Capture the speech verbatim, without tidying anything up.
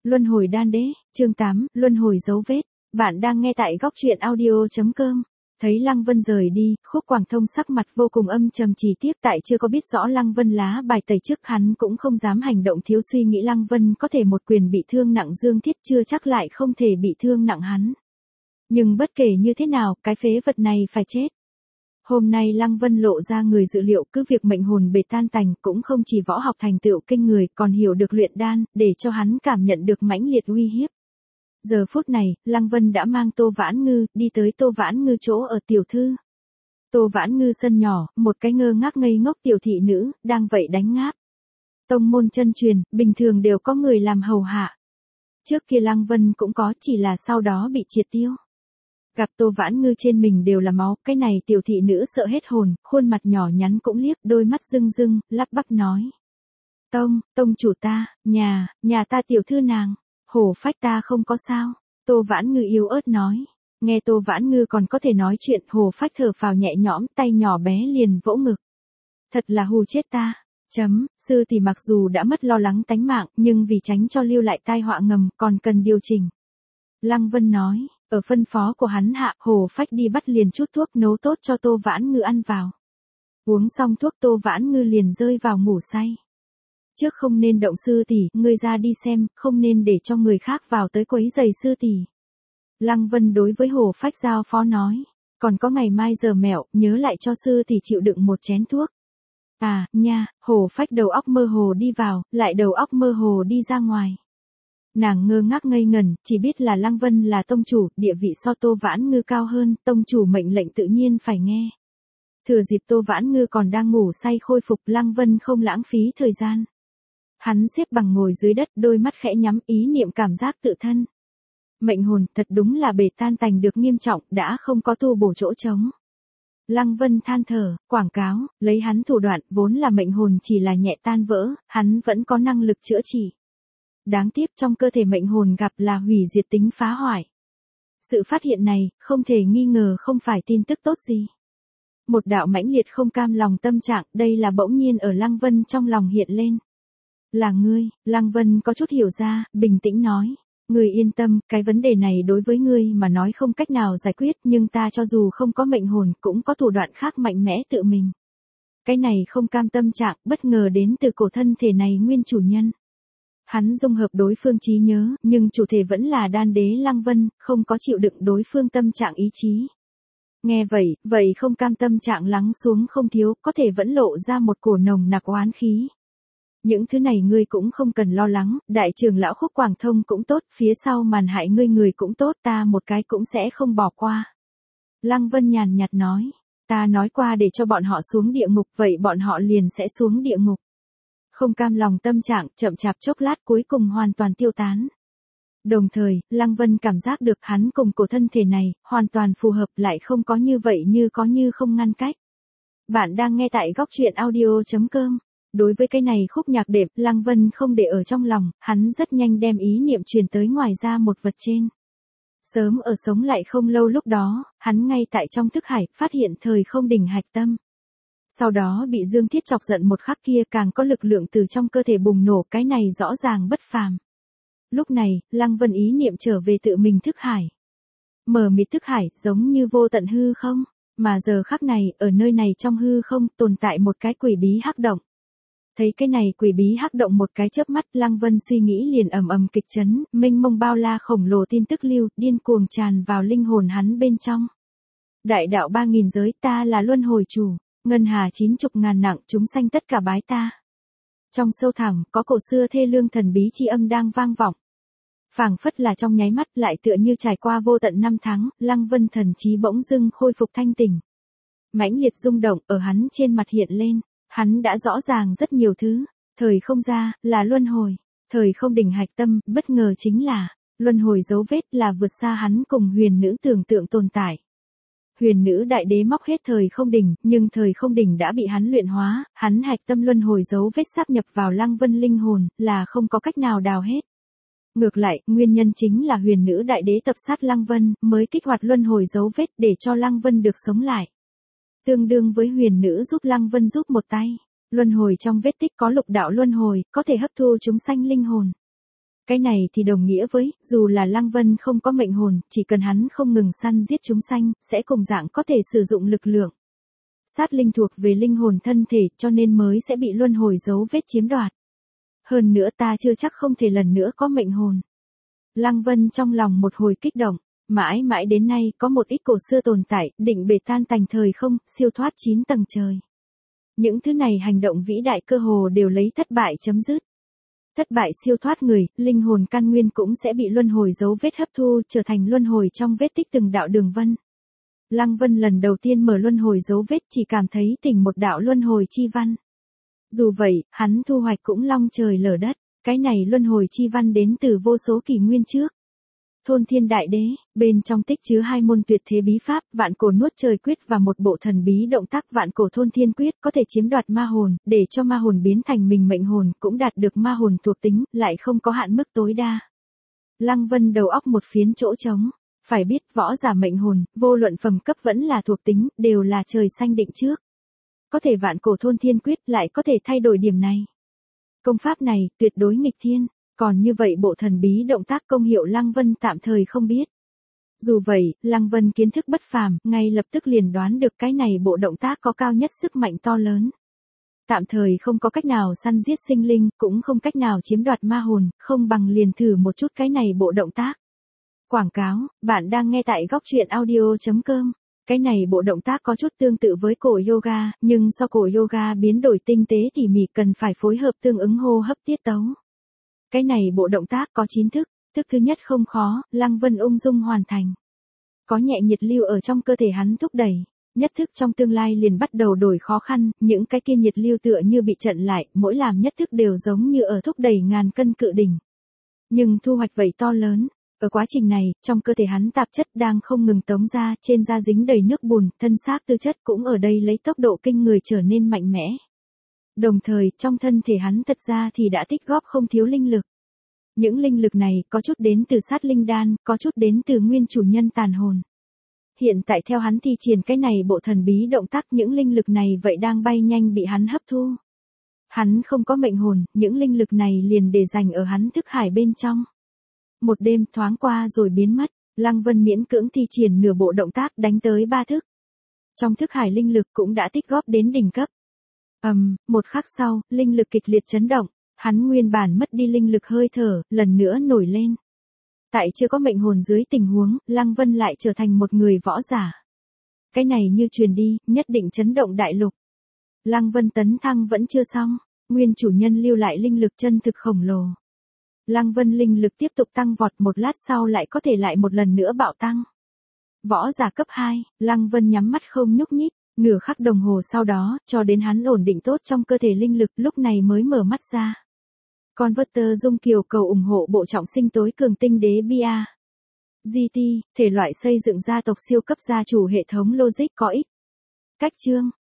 Luân hồi đan đế, chương tám, luân hồi dấu vết. Bạn đang nghe tại góc truyện audio.com. Thấy Lăng Vân rời đi, Khúc Quảng Thông sắc mặt vô cùng âm trầm, chỉ tiếc tại chưa có biết rõ Lăng Vân lá bài tẩy trước hắn cũng không dám hành động thiếu suy nghĩ. Lăng Vân có thể một quyền bị thương nặng Dương Thiết chưa chắc lại không thể bị thương nặng hắn. Nhưng bất kể như thế nào, cái phế vật này phải chết. Hôm nay Lăng Vân lộ ra người dự liệu, cứ việc mệnh hồn bể tan tành cũng không chỉ võ học thành tựu kinh người, còn hiểu được luyện đan, để cho hắn cảm nhận được mãnh liệt uy hiếp. Giờ phút này, Lăng Vân đã mang Tô Vãn Ngư, đi tới Tô Vãn Ngư chỗ ở tiểu thư. Tô Vãn Ngư sân nhỏ, một cái ngơ ngác ngây ngốc tiểu thị nữ, đang vậy đánh ngáp. Tông môn chân truyền, bình thường đều có người làm hầu hạ. Trước kia Lăng Vân cũng có, chỉ là sau đó bị triệt tiêu. Gặp Tô Vãn Ngư trên mình đều là máu, cái này tiểu thị nữ sợ hết hồn, khuôn mặt nhỏ nhắn cũng liếc, đôi mắt rưng rưng, lắp bắp nói. Tông, tông chủ ta, nhà, nhà ta tiểu thư nàng, hổ phách ta không có sao. Tô Vãn Ngư yếu ớt nói. Nghe Tô Vãn Ngư còn có thể nói chuyện, hổ phách thở phào nhẹ nhõm, tay nhỏ bé liền vỗ ngực. Thật là hù chết ta. Chấm, sư tỷ mặc dù đã mất lo lắng tánh mạng, nhưng vì tránh cho lưu lại tai họa ngầm, còn cần điều chỉnh. Lăng Vân nói. Ở phân phó của hắn hạ, Hồ Phách đi bắt liền chút thuốc nấu tốt cho Tô Vãn Ngư ăn vào. Uống xong thuốc Tô Vãn Ngư liền rơi vào ngủ say. Trước không nên động sư tỷ, ngươi ra đi xem, không nên để cho người khác vào tới quấy giày sư tỷ. Lăng Vân đối với Hồ Phách giao phó nói, còn có ngày mai giờ mẹo, nhớ lại cho sư tỷ chịu đựng một chén thuốc. À, nha, Hồ Phách đầu óc mơ hồ đi vào, lại đầu óc mơ hồ đi ra ngoài. Nàng ngơ ngác ngây ngẩn, chỉ biết là Lăng Vân là tông chủ, địa vị so Tô Vãn Ngư cao hơn, tông chủ mệnh lệnh tự nhiên phải nghe. Thừa dịp Tô Vãn Ngư còn đang ngủ say khôi phục, Lăng Vân không lãng phí thời gian. Hắn xếp bằng ngồi dưới đất, đôi mắt khẽ nhắm, ý niệm cảm giác tự thân. Mệnh hồn thật đúng là bể tan tành được nghiêm trọng, đã không có tu bổ chỗ trống. Lăng Vân than thở, quảng cáo, lấy hắn thủ đoạn, vốn là mệnh hồn chỉ là nhẹ tan vỡ, hắn vẫn có năng lực chữa trị. Đáng tiếc trong cơ thể mệnh hồn gặp là hủy diệt tính phá hoại. Sự phát hiện này, không thể nghi ngờ không phải tin tức tốt gì. Một đạo mãnh liệt không cam lòng tâm trạng, đây là bỗng nhiên ở Lăng Vân trong lòng hiện lên. Là ngươi, Lăng Vân có chút hiểu ra, bình tĩnh nói. Ngươi yên tâm, cái vấn đề này đối với ngươi mà nói không cách nào giải quyết, nhưng ta cho dù không có mệnh hồn cũng có thủ đoạn khác mạnh mẽ tự mình. Cái này không cam tâm trạng, bất ngờ đến từ cổ thân thể này nguyên chủ nhân. Hắn dung hợp đối phương trí nhớ, nhưng chủ thể vẫn là đan đế Lăng Vân, không có chịu đựng đối phương tâm trạng ý chí. Nghe vậy, vậy không cam tâm trạng lắng xuống không thiếu, có thể vẫn lộ ra một cổ nồng nặc oán khí. Những thứ này ngươi cũng không cần lo lắng, đại trưởng lão Khúc Quảng Thông cũng tốt, phía sau màn hại ngươi người cũng tốt, ta một cái cũng sẽ không bỏ qua. Lăng Vân nhàn nhạt nói, ta nói qua để cho bọn họ xuống địa ngục, vậy bọn họ liền sẽ xuống địa ngục. Không cam lòng tâm trạng, chậm chạp chốc lát cuối cùng hoàn toàn tiêu tán. Đồng thời, Lăng Vân cảm giác được hắn cùng cổ thân thể này, hoàn toàn phù hợp, lại không có như vậy như có như không ngăn cách. Bạn đang nghe tại góc truyện audio.com. Đối với cái này khúc nhạc đệm, Lăng Vân không để ở trong lòng, hắn rất nhanh đem ý niệm truyền tới ngoài ra một vật trên. Sớm ở sống lại không lâu lúc đó, hắn ngay tại trong thức hải, phát hiện thời không đỉnh hạch tâm. Sau đó bị Dương Thiết chọc giận một khắc kia, càng có lực lượng từ trong cơ thể bùng nổ, cái này rõ ràng bất phàm. Lúc này, Lăng Vân ý niệm trở về tự mình thức hải. Mở mịt thức hải, giống như vô tận hư không, mà giờ khắc này, ở nơi này trong hư không, tồn tại một cái quỷ bí hắc động. Thấy cái này quỷ bí hắc động một cái chớp mắt, Lăng Vân suy nghĩ liền ầm ầm kịch chấn, mênh mông bao la khổng lồ tin tức lưu, điên cuồng tràn vào linh hồn hắn bên trong. Đại đạo ba nghìn giới, ta là luân hồi chủ. Ngân hà chín chục ngàn nặng, chúng sanh tất cả bái ta. Trong sâu thẳm, có cổ xưa thê lương thần bí chi âm đang vang vọng. Phảng phất là trong nháy mắt, lại tựa như trải qua vô tận năm tháng, Lăng Vân thần trí bỗng dưng khôi phục thanh tỉnh. Mãnh liệt rung động ở hắn trên mặt hiện lên, hắn đã rõ ràng rất nhiều thứ, thời không ra, là luân hồi, thời không đỉnh hạch tâm, bất ngờ chính là, luân hồi dấu vết là vượt xa hắn cùng huyền nữ tưởng tượng tồn tại. Huyền nữ đại đế móc hết thời không đỉnh, nhưng thời không đỉnh đã bị hắn luyện hóa, hắn hạch tâm luân hồi dấu vết sáp nhập vào Lăng Vân linh hồn, là không có cách nào đào hết. Ngược lại, nguyên nhân chính là huyền nữ đại đế tập sát Lăng Vân, mới kích hoạt luân hồi dấu vết để cho Lăng Vân được sống lại. Tương đương với huyền nữ giúp Lăng Vân giúp một tay. Luân hồi trong vết tích có lục đạo luân hồi, có thể hấp thu chúng sanh linh hồn. Cái này thì đồng nghĩa với, dù là Lăng Vân không có mệnh hồn, chỉ cần hắn không ngừng săn giết chúng sanh, sẽ cùng dạng có thể sử dụng lực lượng. Sát linh thuộc về linh hồn thân thể cho nên mới sẽ bị luân hồi dấu vết chiếm đoạt. Hơn nữa ta chưa chắc không thể lần nữa có mệnh hồn. Lăng Vân trong lòng một hồi kích động, mãi mãi đến nay có một ít cổ xưa tồn tại, định bể tan tành thời không, siêu thoát chín tầng trời. Những thứ này hành động vĩ đại cơ hồ đều lấy thất bại chấm dứt. Thất bại siêu thoát người, linh hồn căn nguyên cũng sẽ bị luân hồi dấu vết hấp thu, trở thành luân hồi trong vết tích từng đạo đường vân. Lăng Vân lần đầu tiên mở luân hồi dấu vết chỉ cảm thấy tỉnh một đạo luân hồi chi văn. Dù vậy, hắn thu hoạch cũng long trời lở đất, cái này luân hồi chi văn đến từ vô số kỷ nguyên trước. Thôn Thiên Đại Đế, bên trong tích chứa hai môn tuyệt thế bí pháp, vạn cổ nuốt trời quyết và một bộ thần bí động tác vạn cổ thôn thiên quyết có thể chiếm đoạt ma hồn, để cho ma hồn biến thành mình mệnh hồn, cũng đạt được ma hồn thuộc tính, lại không có hạn mức tối đa. Lăng Vân đầu óc một phiến chỗ trống, phải biết võ giả mệnh hồn, vô luận phẩm cấp vẫn là thuộc tính, đều là trời xanh định trước. Có thể vạn cổ thôn thiên quyết lại có thể thay đổi điểm này. Công pháp này, tuyệt đối nghịch thiên. Còn như vậy bộ thần bí động tác công hiệu Lăng Vân tạm thời không biết. Dù vậy, Lăng Vân kiến thức bất phàm, ngay lập tức liền đoán được cái này bộ động tác có cao nhất sức mạnh to lớn. Tạm thời không có cách nào săn giết sinh linh, cũng không cách nào chiếm đoạt ma hồn, không bằng liền thử một chút cái này bộ động tác. Quảng cáo, bạn đang nghe tại góc truyện audio chấm com. Cái này bộ động tác có chút tương tự với cổ yoga, nhưng so cổ yoga biến đổi tinh tế tỉ mỉ cần phải phối hợp tương ứng hô hấp tiết tấu. Cái này bộ động tác có chín thức, thức thứ nhất không khó, Lăng Vân ung dung hoàn thành. Có nhẹ nhiệt lưu ở trong cơ thể hắn thúc đẩy, nhất thức trong tương lai liền bắt đầu đổi khó khăn, những cái kia nhiệt lưu tựa như bị chặn lại, mỗi làm nhất thức đều giống như ở thúc đẩy ngàn cân cự đỉnh. Nhưng thu hoạch vậy to lớn, ở quá trình này, trong cơ thể hắn tạp chất đang không ngừng tống ra, trên da dính đầy nước bùn, thân xác tư chất cũng ở đây lấy tốc độ kinh người trở nên mạnh mẽ. Đồng thời, trong thân thể hắn thật ra thì đã tích góp không thiếu linh lực. Những linh lực này có chút đến từ sát linh đan, có chút đến từ nguyên chủ nhân tàn hồn. Hiện tại theo hắn thi triển cái này bộ thần bí động tác, những linh lực này vậy đang bay nhanh bị hắn hấp thu. Hắn không có mệnh hồn, những linh lực này liền để dành ở hắn thức hải bên trong. Một đêm thoáng qua rồi biến mất, Lăng Vân miễn cưỡng thi triển nửa bộ động tác đánh tới ba thức. Trong thức hải linh lực cũng đã tích góp đến đỉnh cấp. Ầm, um, một khắc sau, linh lực kịch liệt chấn động, hắn nguyên bản mất đi linh lực hơi thở, lần nữa nổi lên. Tại chưa có mệnh hồn dưới tình huống, Lăng Vân lại trở thành một người võ giả. Cái này như truyền đi, nhất định chấn động đại lục. Lăng Vân tấn thăng vẫn chưa xong, nguyên chủ nhân lưu lại linh lực chân thực khổng lồ. Lăng Vân linh lực tiếp tục tăng vọt, một lát sau lại có thể lại một lần nữa bạo tăng. Võ giả cấp hai, Lăng Vân nhắm mắt không nhúc nhích. Nửa khắc đồng hồ sau đó, cho đến hắn ổn định tốt trong cơ thể linh lực, lúc này mới mở mắt ra. Converter Dung Kiều cầu ủng hộ bộ trọng sinh tối cường tinh đế bia. giê tê, thể loại xây dựng gia tộc siêu cấp gia chủ hệ thống logic có ích. Cách chương,